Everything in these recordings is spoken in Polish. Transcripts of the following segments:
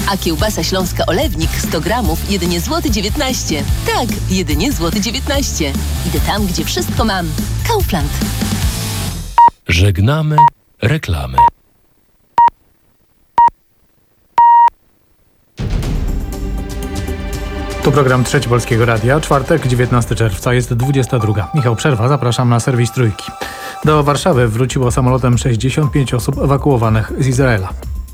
A kiełbasa śląska Olewnik 100 gramów jedynie złoty 19. Tak, jedynie złoty 19. Idę tam, gdzie wszystko mam. Kaufland. Żegnamy reklamy. Tu program Trzeci Polskiego Radia, czwartek, 19 czerwca, jest 22. Michał Przerwa, zapraszam na serwis Trójki. Do Warszawy wróciło samolotem 65 osób ewakuowanych z Izraela.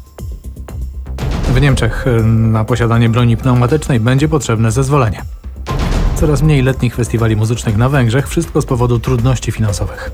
W Niemczech na posiadanie broni pneumatycznej będzie potrzebne zezwolenie. Coraz mniej letnich festiwali muzycznych na Węgrzech, wszystko z powodu trudności finansowych.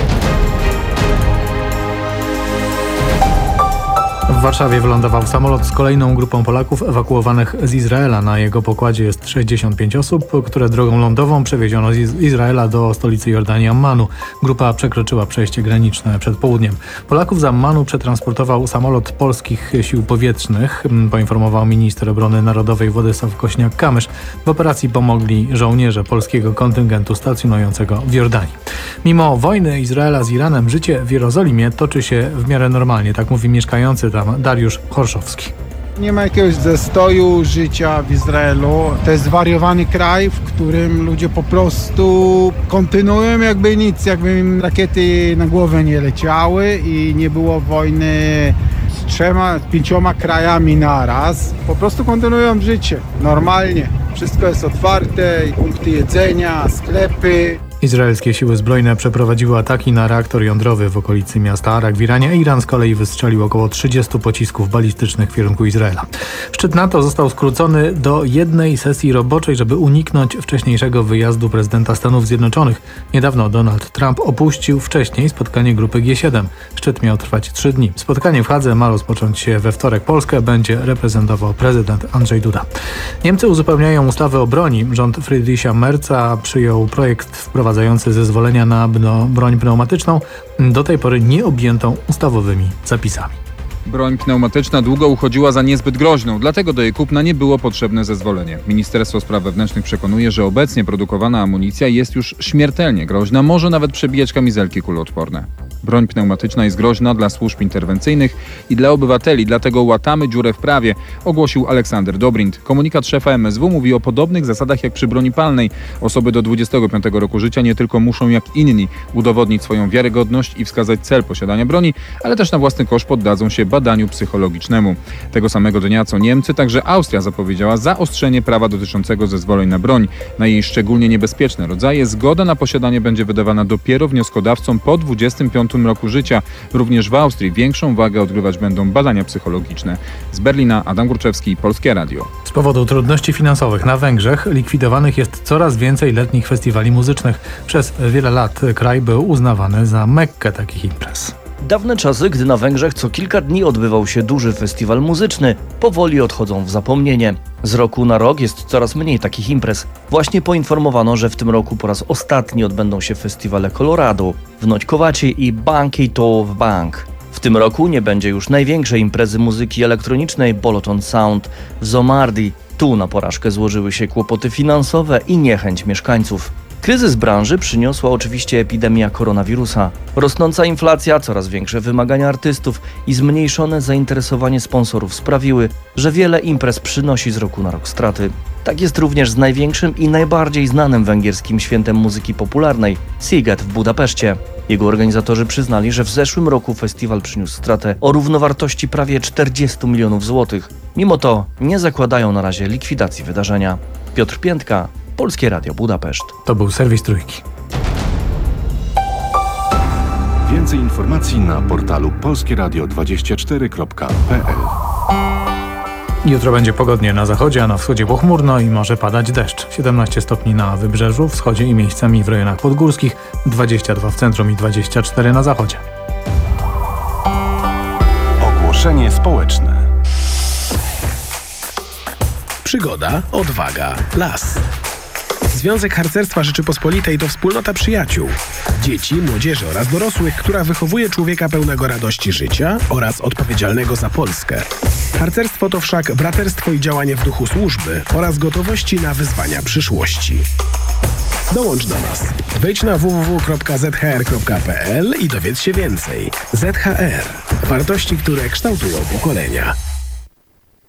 W Warszawie wylądował samolot z kolejną grupą Polaków ewakuowanych z Izraela. Na jego pokładzie jest 65 osób, które drogą lądową przewieziono z Izraela do stolicy Jordanii Ammanu. Grupa przekroczyła przejście graniczne przed południem. Polaków z Ammanu przetransportował samolot polskich sił powietrznych, poinformował minister obrony narodowej Władysław Kośniak-Kamysz. W operacji pomogli żołnierze polskiego kontyngentu stacjonującego w Jordanii. Mimo wojny Izraela z Iranem życie w Jerozolimie toczy się w miarę normalnie, tak mówi mieszkający tam Dariusz Horszowski. Nie ma jakiegoś zastoju życia w Izraelu. To jest zwariowany kraj, w którym ludzie po prostu kontynuują jakby nic, jakby im rakiety na głowę nie leciały i nie było wojny z 5 krajami naraz. Po prostu kontynuują życie normalnie. Wszystko jest otwarte, punkty jedzenia, sklepy. Izraelskie siły zbrojne przeprowadziły ataki na reaktor jądrowy w okolicy miasta Arak w Iranie, a Iran z kolei wystrzelił około 30 pocisków balistycznych w kierunku Izraela. Szczyt NATO został skrócony do jednej sesji roboczej, żeby uniknąć wcześniejszego wyjazdu prezydenta Stanów Zjednoczonych. Niedawno Donald Trump opuścił wcześniej spotkanie grupy G7. Szczyt miał trwać 3 dni. Spotkanie w Hadze ma rozpocząć się we wtorek. Polskę będzie reprezentował prezydent Andrzej Duda. Niemcy uzupełniają ustawę o broni. Rząd Friedricha Merza przyjął projekt wprowadzający zezwolenia na broń pneumatyczną, do tej pory nie objętą ustawowymi zapisami. Broń pneumatyczna długo uchodziła za niezbyt groźną, dlatego do jej kupna nie było potrzebne zezwolenie. Ministerstwo Spraw Wewnętrznych przekonuje, że obecnie produkowana amunicja jest już śmiertelnie groźna, może nawet przebijać kamizelki kuloodporne. Broń pneumatyczna jest groźna dla służb interwencyjnych i dla obywateli, dlatego łatamy dziurę w prawie, ogłosił Aleksander Dobrindt. Komunikat szefa MSW mówi o podobnych zasadach jak przy broni palnej. Osoby do 25 roku życia nie tylko muszą jak inni udowodnić swoją wiarygodność i wskazać cel posiadania broni, ale też na własny koszt poddadzą się badaniu psychologicznemu. Tego samego dnia co Niemcy, także Austria zapowiedziała zaostrzenie prawa dotyczącego zezwoleń na broń. Na jej szczególnie niebezpieczne rodzaje zgoda na posiadanie będzie wydawana dopiero wnioskodawcom po 25 roku życia. Również w Austrii większą wagę odgrywać będą badania psychologiczne. Z Berlina Adam Górczewski, Polskie Radio. Z powodu trudności finansowych na Węgrzech likwidowanych jest coraz więcej letnich festiwali muzycznych. Przez wiele lat kraj był uznawany za Mekkę takich imprez. Dawne czasy, gdy na Węgrzech co kilka dni odbywał się duży festiwal muzyczny, powoli odchodzą w zapomnienie. Z roku na rok jest coraz mniej takich imprez. Właśnie poinformowano, że w tym roku po raz ostatni odbędą się festiwale Colorado, w Noćkowacie i Bankéto w Bank. W tym roku nie będzie już największej imprezy muzyki elektronicznej Boloton Sound w Zomardi. Tu na porażkę złożyły się kłopoty finansowe i niechęć mieszkańców. Kryzys branży przyniosła oczywiście epidemia koronawirusa. Rosnąca inflacja, coraz większe wymagania artystów i zmniejszone zainteresowanie sponsorów sprawiły, że wiele imprez przynosi z roku na rok straty. Tak jest również z największym i najbardziej znanym węgierskim świętem muzyki popularnej Sziget w Budapeszcie. Jego organizatorzy przyznali, że w zeszłym roku festiwal przyniósł stratę o równowartości prawie 40 milionów złotych. Mimo to nie zakładają na razie likwidacji wydarzenia. Piotr Piętka, Polskie Radio Budapeszt. To był serwis Trójki. Więcej informacji na portalu polskieradio24.pl. Jutro będzie pogodnie na zachodzie, a na wschodzie pochmurno i może padać deszcz. 17 stopni na wybrzeżu, wschodzie i miejscami w rejonach podgórskich, 22 w centrum i 24 na zachodzie. Ogłoszenie społeczne. Przygoda, odwaga, las. Związek Harcerstwa Rzeczypospolitej to wspólnota przyjaciół, dzieci, młodzieży oraz dorosłych, która wychowuje człowieka pełnego radości życia oraz odpowiedzialnego za Polskę. Harcerstwo to wszak braterstwo i działanie w duchu służby oraz gotowości na wyzwania przyszłości. Dołącz do nas. Wejdź na www.zhr.pl i dowiedz się więcej. ZHR. Wartości, które kształtują pokolenia.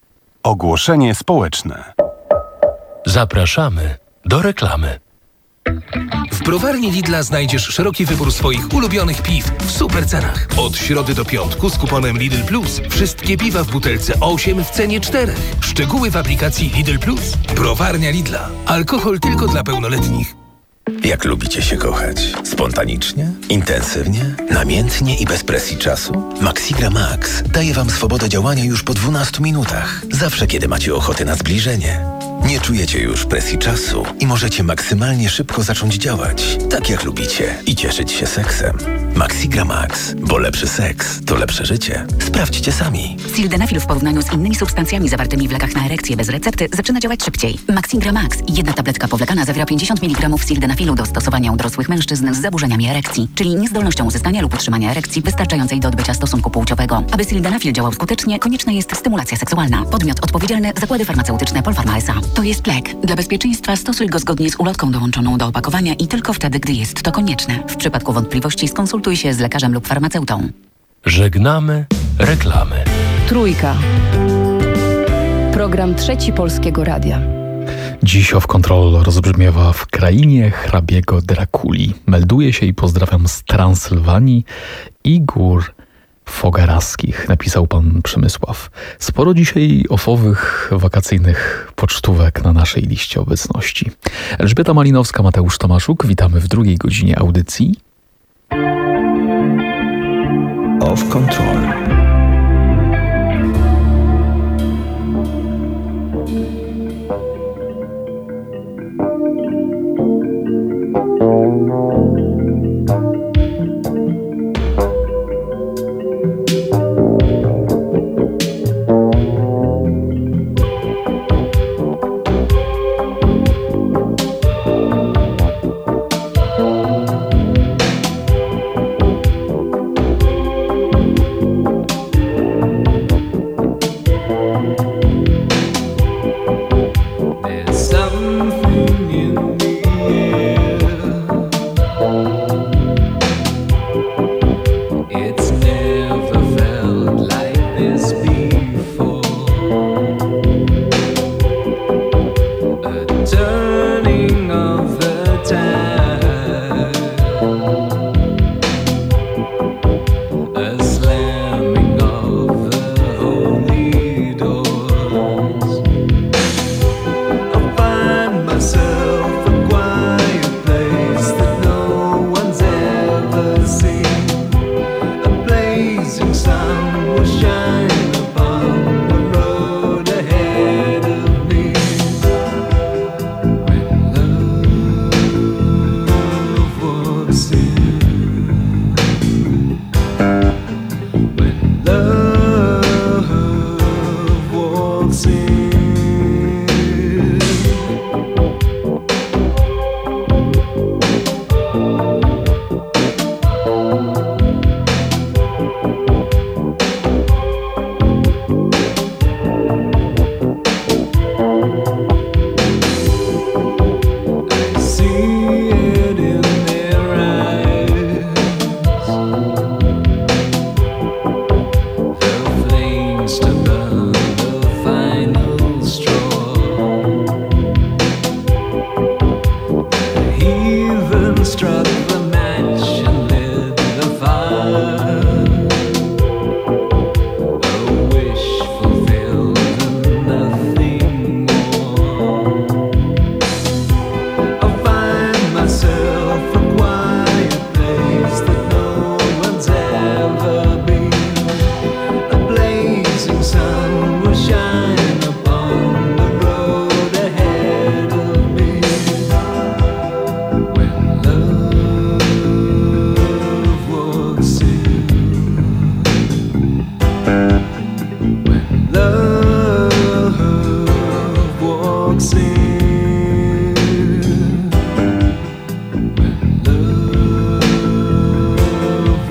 Ogłoszenie społeczne. Zapraszamy do reklamy. W browarni Lidla znajdziesz szeroki wybór swoich ulubionych piw w super cenach. Od środy do piątku z kuponem Lidl Plus wszystkie piwa w butelce 8 w cenie 4. Szczegóły w aplikacji Lidl Plus. Browarnia Lidla. Alkohol tylko dla pełnoletnich. Jak lubicie się kochać? Spontanicznie? Intensywnie? Namiętnie i bez presji czasu? Maxigra Max daje Wam swobodę działania już po 12 minutach. Zawsze, kiedy macie ochotę na zbliżenie. Nie czujecie już presji czasu i możecie maksymalnie szybko zacząć działać, tak jak lubicie, i cieszyć się seksem. Maxigra Max, bo lepszy seks to lepsze życie. Sprawdźcie sami. Sildenafil w porównaniu z innymi substancjami zawartymi w lekach na erekcję bez recepty zaczyna działać szybciej. Maxigra Max, jedna tabletka powlekana, zawiera 50 mg sildenafilu do stosowania u dorosłych mężczyzn z zaburzeniami erekcji, czyli niezdolnością uzyskania lub utrzymania erekcji wystarczającej do odbycia stosunku płciowego. Aby sildenafil działał skutecznie, konieczna jest stymulacja seksualna. Podmiot odpowiedzialny: Zakłady Farmaceutyczne Polpharma S.A. To jest lek. Dla bezpieczeństwa stosuj go zgodnie z ulotką dołączoną do opakowania i tylko wtedy, gdy jest to konieczne. W przypadku wątpliwości skonsultuj się z lekarzem lub farmaceutą. Żegnamy reklamy. Trójka. Program Trzeci Polskiego Radia. Dziś Off Control rozbrzmiewa w krainie hrabiego Drakuli. Melduję się i pozdrawiam z Transylwanii i gór Fogaraskich, napisał pan Przemysław. Sporo dzisiaj ofowych, wakacyjnych pocztówek na naszej liście obecności. Elżbieta Malinowska, Mateusz Tomaszuk, witamy w drugiej godzinie audycji. Off Control.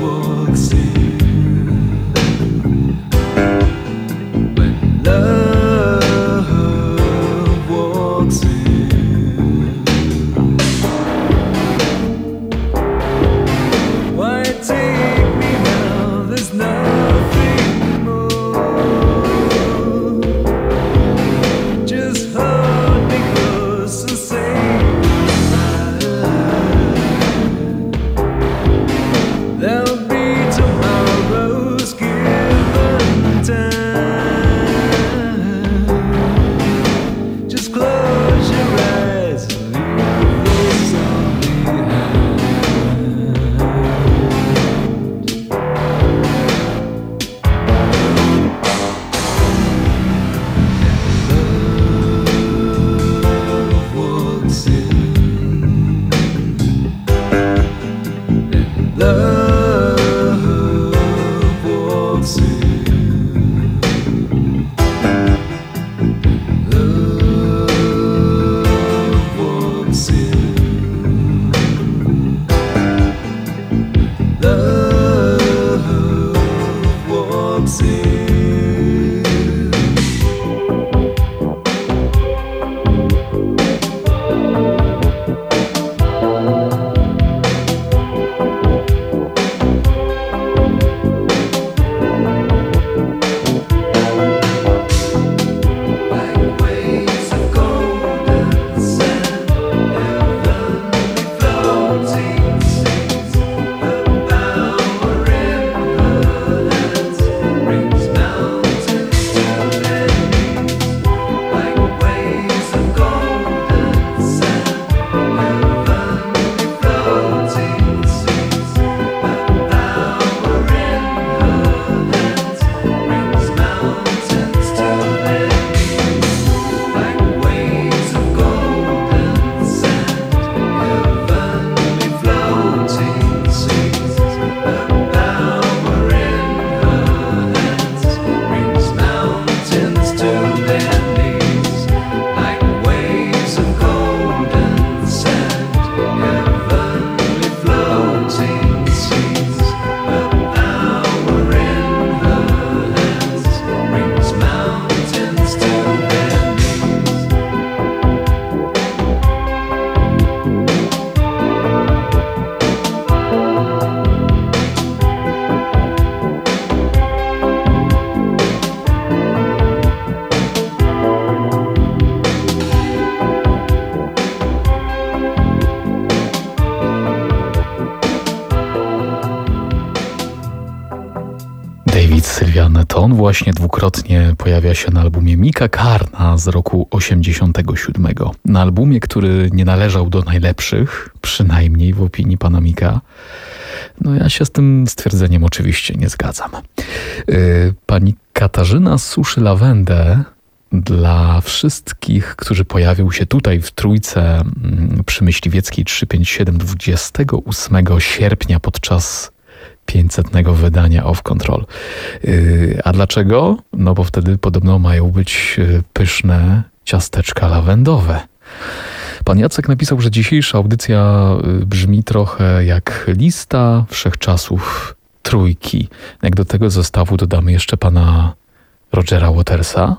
Love on właśnie dwukrotnie pojawia się na albumie Mika Karna z roku 87. Na albumie, który nie należał do najlepszych, przynajmniej w opinii pana Mika. No ja się z tym stwierdzeniem oczywiście nie zgadzam. Pani Katarzyna suszy lawendę dla wszystkich, którzy pojawią się tutaj w Trójce przy Myśliwieckiej 357 28 sierpnia podczas 500. wydania Off Control. A dlaczego? No bo wtedy podobno mają być pyszne ciasteczka lawendowe. Pan Jacek napisał, że dzisiejsza audycja brzmi trochę jak lista wszechczasów Trójki. Jak do tego zestawu dodamy jeszcze pana Rogera Watersa.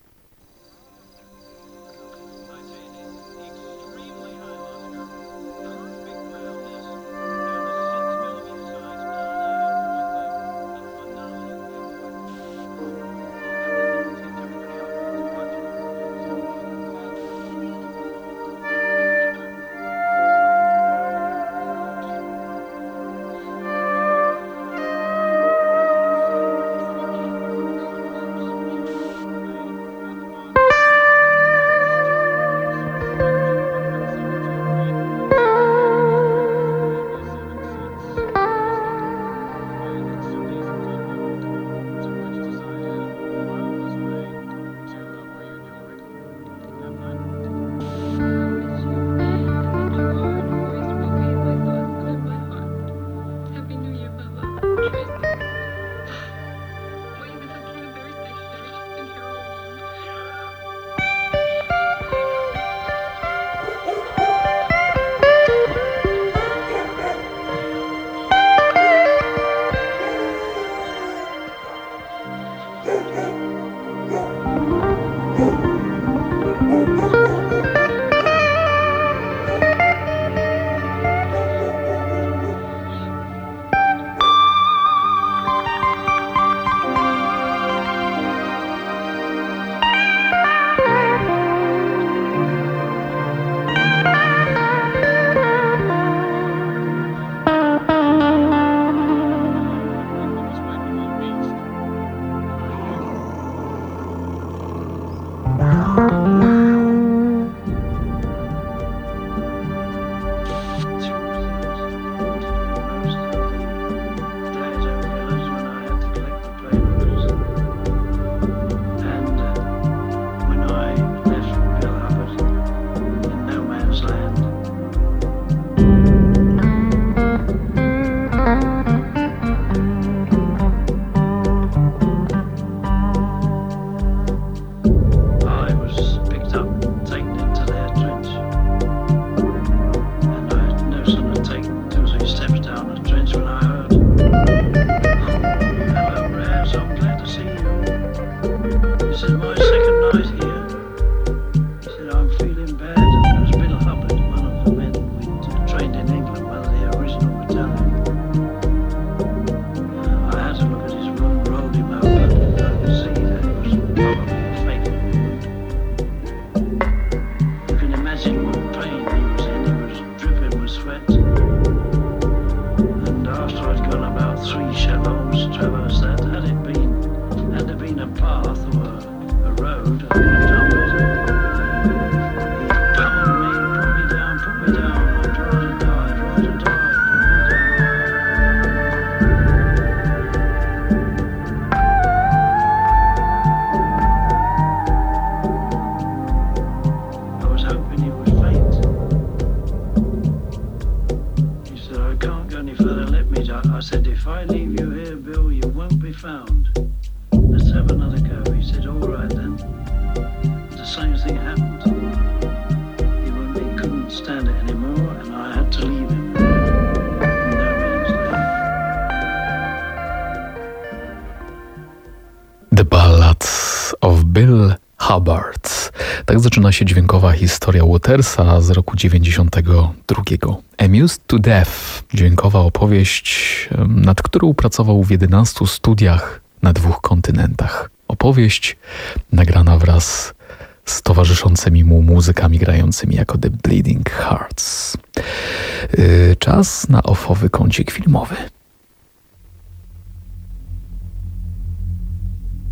Tak zaczyna się dźwiękowa historia Watersa z roku 92. Amused to Death, dźwiękowa opowieść, nad którą pracował w 11 studiach na 2 kontynentach. Opowieść nagrana wraz z towarzyszącymi mu muzykami grającymi jako The Bleeding Hearts. Czas na offowy kącik filmowy.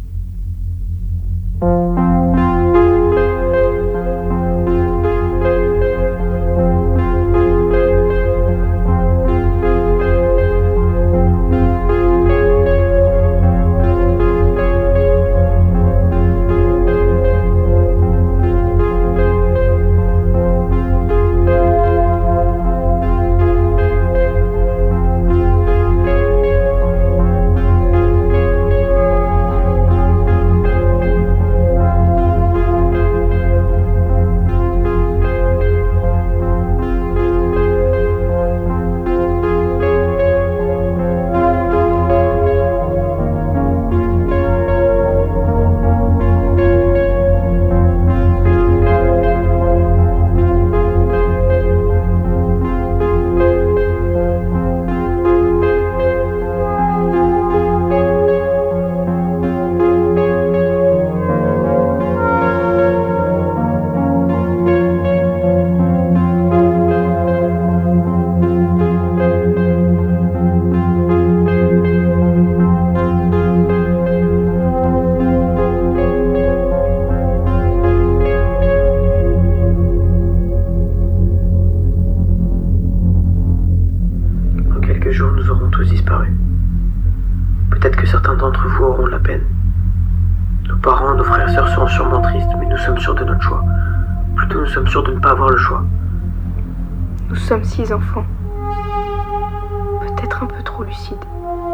auditeurs seront sûrement tristes, mais nous sommes sûrs de notre choix. Plutôt, nous sommes sûrs de ne pas avoir le choix. Nous sommes 6 enfants. Peut-être un peu trop lucides.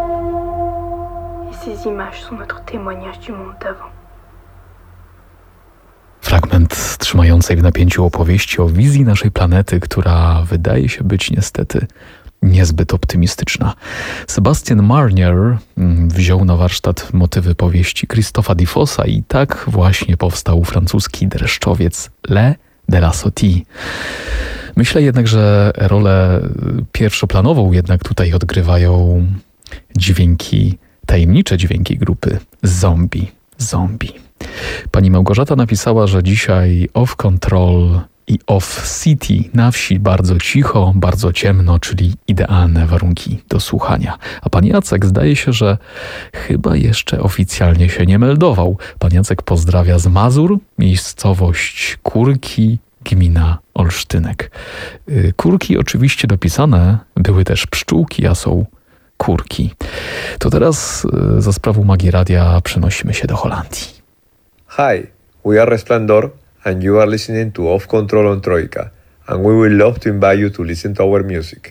Et ces images sont notre témoignage du monde d'avant. Fragment trzymającej w napięciu opowieści o wizji naszej planety, która wydaje się być niestety niezbyt optymistyczna. Sebastian Marnier wziął na warsztat motywy powieści Christopha Defosa i tak właśnie powstał francuski dreszczowiec Le de la Sautie. Myślę jednak, że rolę pierwszoplanową jednak tutaj odgrywają tajemnicze dźwięki grupy Zombie. Pani Małgorzata napisała, że dzisiaj Off Control i Off City na wsi bardzo cicho, bardzo ciemno, czyli idealne warunki do słuchania. A pan Jacek zdaje się, że chyba jeszcze oficjalnie się nie meldował. Pan Jacek pozdrawia z Mazur, miejscowość Kurki, gmina Olsztynek. Kurki oczywiście dopisane, były też pszczółki, a są kurki. To teraz za sprawą Magii Radia przenosimy się do Holandii. Hi, we are Resplendor and you are listening to Off Control on Troika, and we would love to invite you to listen to our music.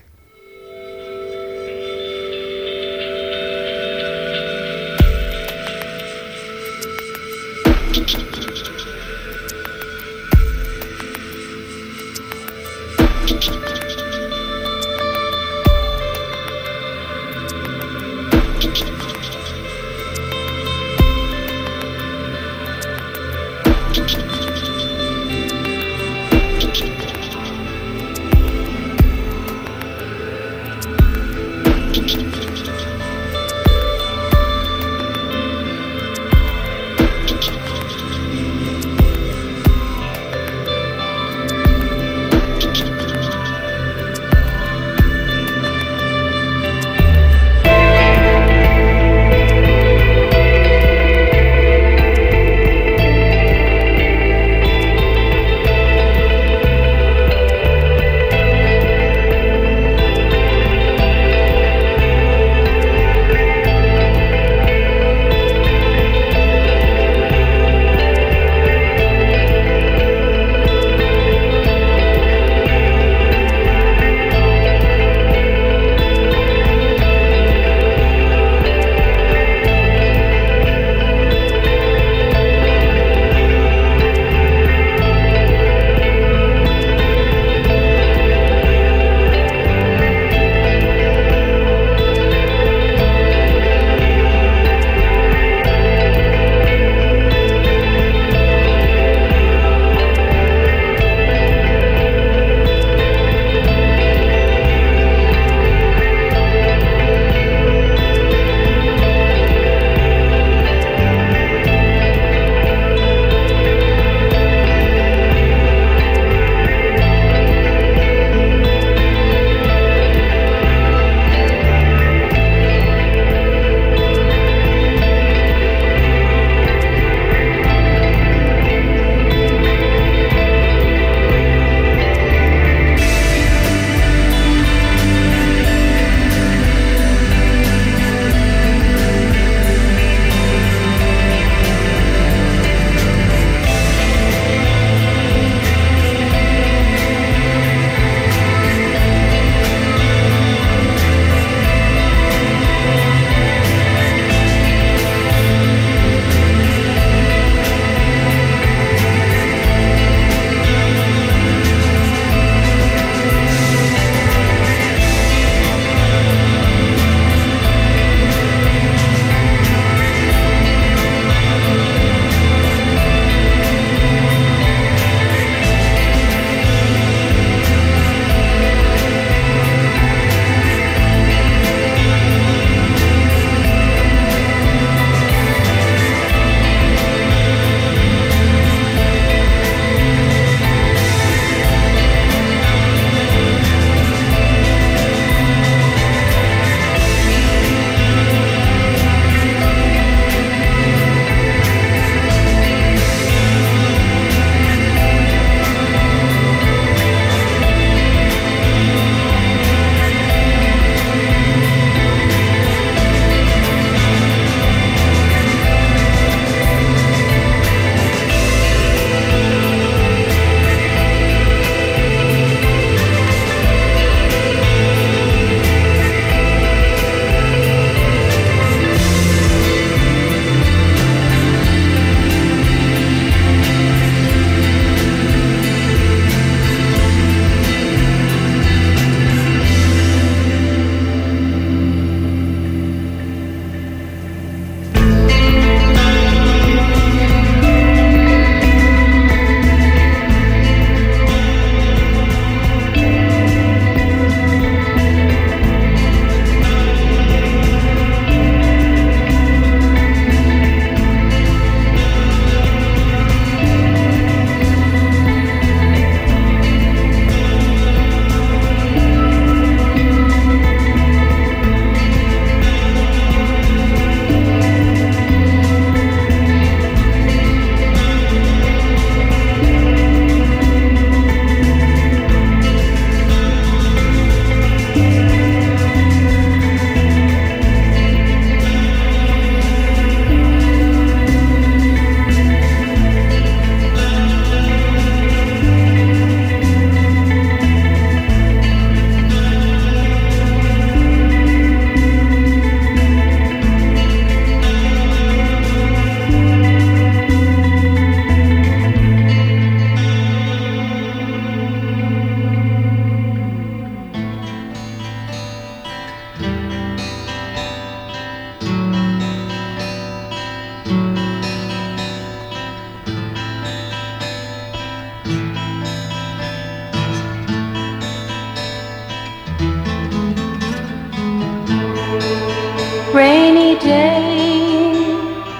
Rainy day,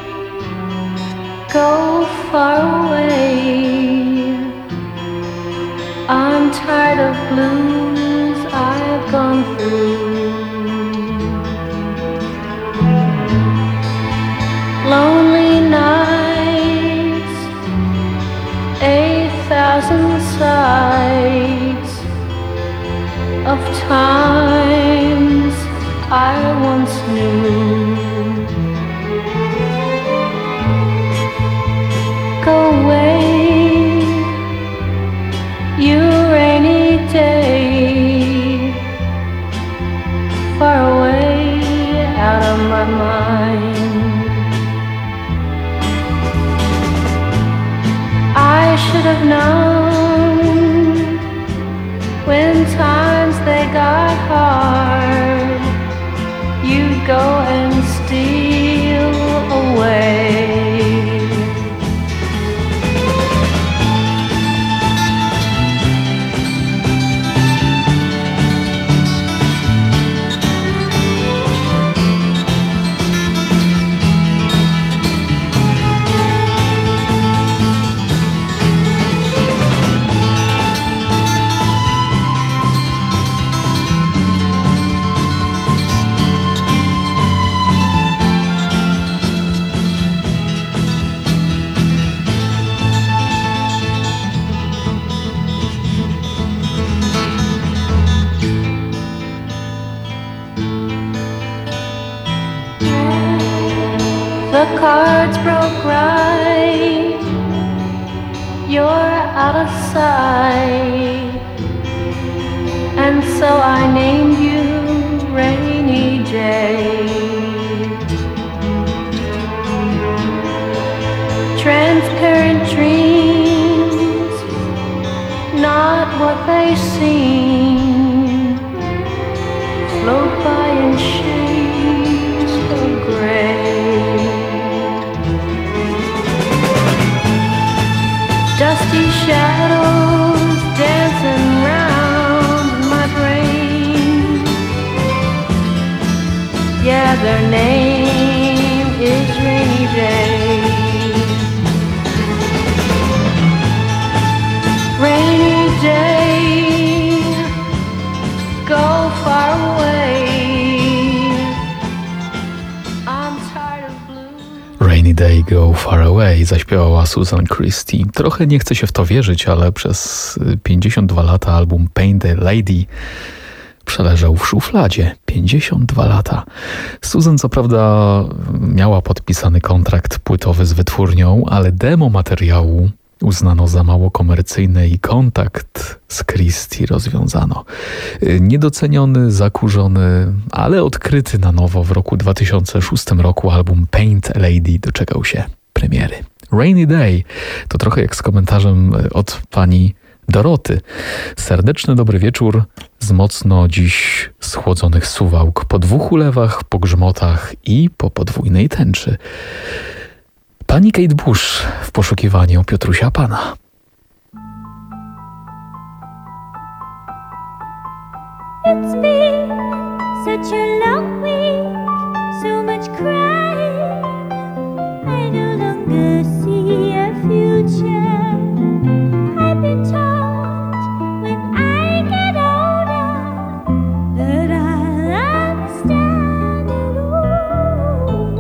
go far away. I'm tired of blues I've gone through. Lonely nights, 1,000 sights of times I once knew. Go away, you rainy day, far away out of my mind. I should have known when times they got hard, you'd go and steal away. The cards broke right, you're out of sight, and so I named you Rainy Day. Transparent dreams, not what they seem, float by in shades of gray. Dusty shadows dancing round my brain. Yeah, their name is Rainy Day. Rainy day, go far away. I'm tired of blue. Rainy Day, Go Far Away zaśpiewała Susan Christie. Trochę nie chce się w to wierzyć, ale przez 52 lata album Paint a Lady przeleżał w szufladzie. 52 lata. Susan co prawda miała podpisany kontrakt płytowy z wytwórnią, ale demo materiału uznano za mało komercyjne i kontakt z Christie rozwiązano. Niedoceniony, zakurzony, ale odkryty na nowo w roku 2006 roku album Paint a Lady doczekał się premiery. Rainy Day to trochę jak z komentarzem od pani Doroty. Serdeczny dobry wieczór z mocno dziś schłodzonych Suwałk po 2 ulewach, po grzmotach i po podwójnej tęczy. Pani Kate Bush w poszukiwaniu Piotrusia Pana. It's been such a long week, so much crying. I no longer see a future. I've been told when I get older that I'll understand it all.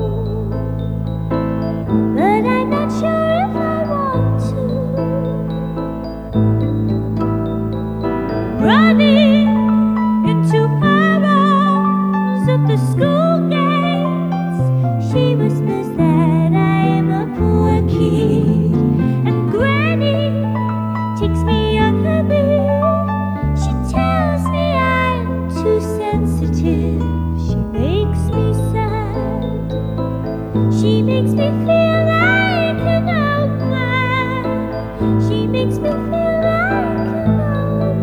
But I'm not sure if I want to. Running into her arms at the school gates, she whispers that I'm a poor kid, and Granny takes me on her knee. She tells me I'm too sensitive. She makes me sad. She makes me feel like an old man. She makes me feel like an old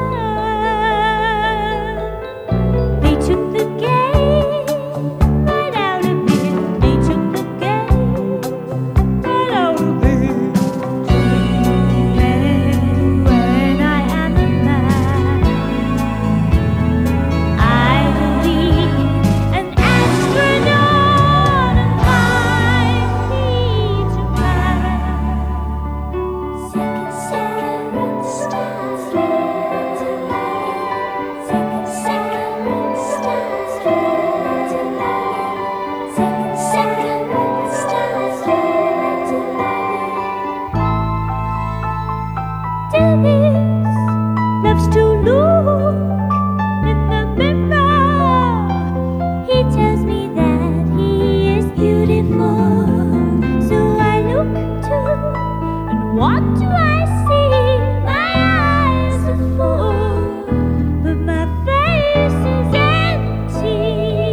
man. They took the game right out of me. They took the game right out of me. And when I am a man, I will be an astronaut. What do I see? My eyes are full, but my face is empty.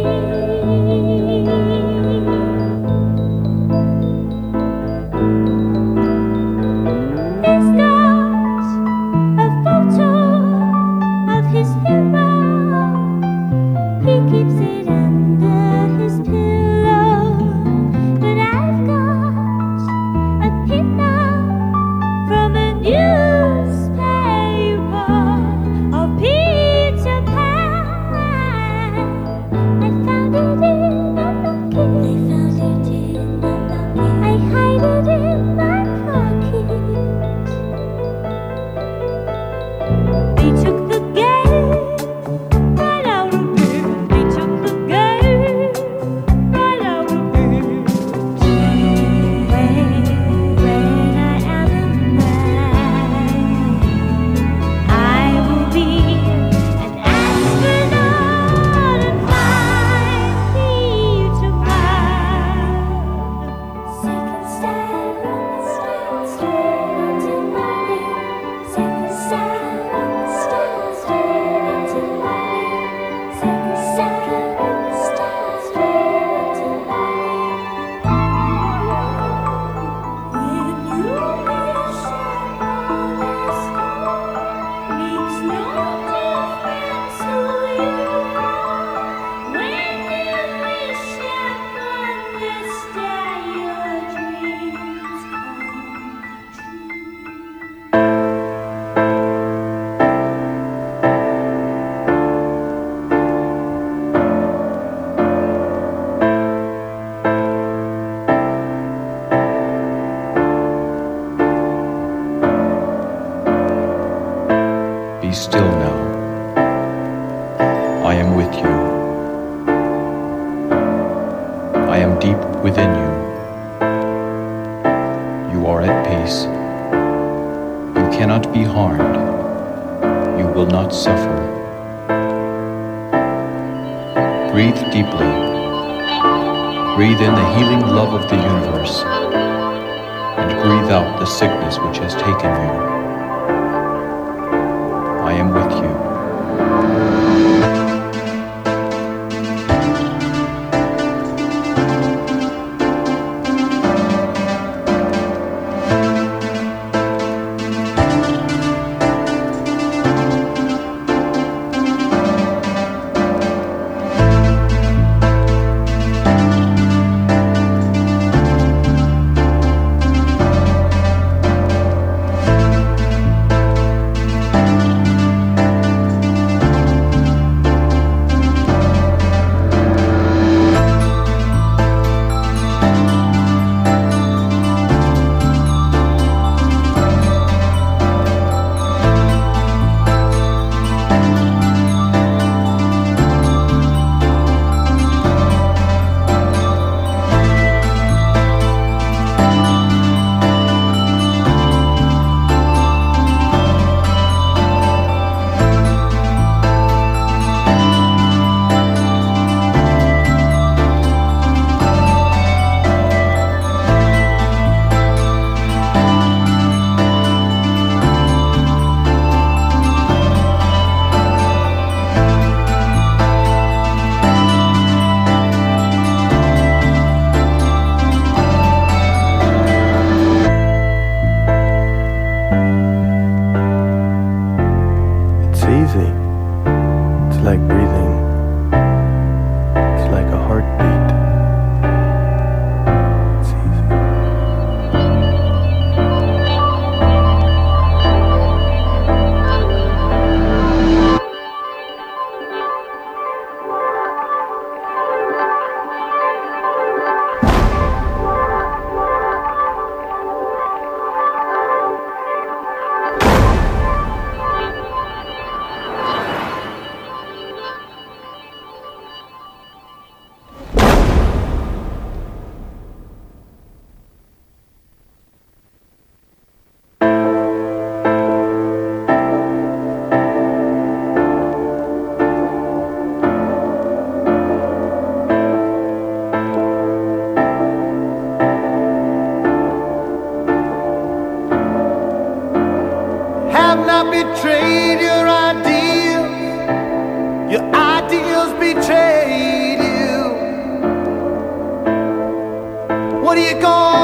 There's not a photo of his hero. He keeps it under his pillow, but I've got a pin-up from a newspaper of Peter Pan. I found it in a locket. I hide it in my pocket. They took the game right out of me. They took the game right out of me. When I am a man, I will be an astronaut and find Peter Pan. Second stand on the star, straight onto light. Second stand on the star, straight onto light. Second stand on the star, straight onto light. When you wish upon a star, makes no difference who you are. When you wish upon the star, your dreams come true. Be still now. I am with you. I am deep within you. You are at peace. You cannot be harmed. You will not suffer. Breathe deeply. Breathe in the healing love of the universe, and breathe out the sickness which has taken you. I am with you. have not betrayed your ideals. Your ideals betrayed you. What are you going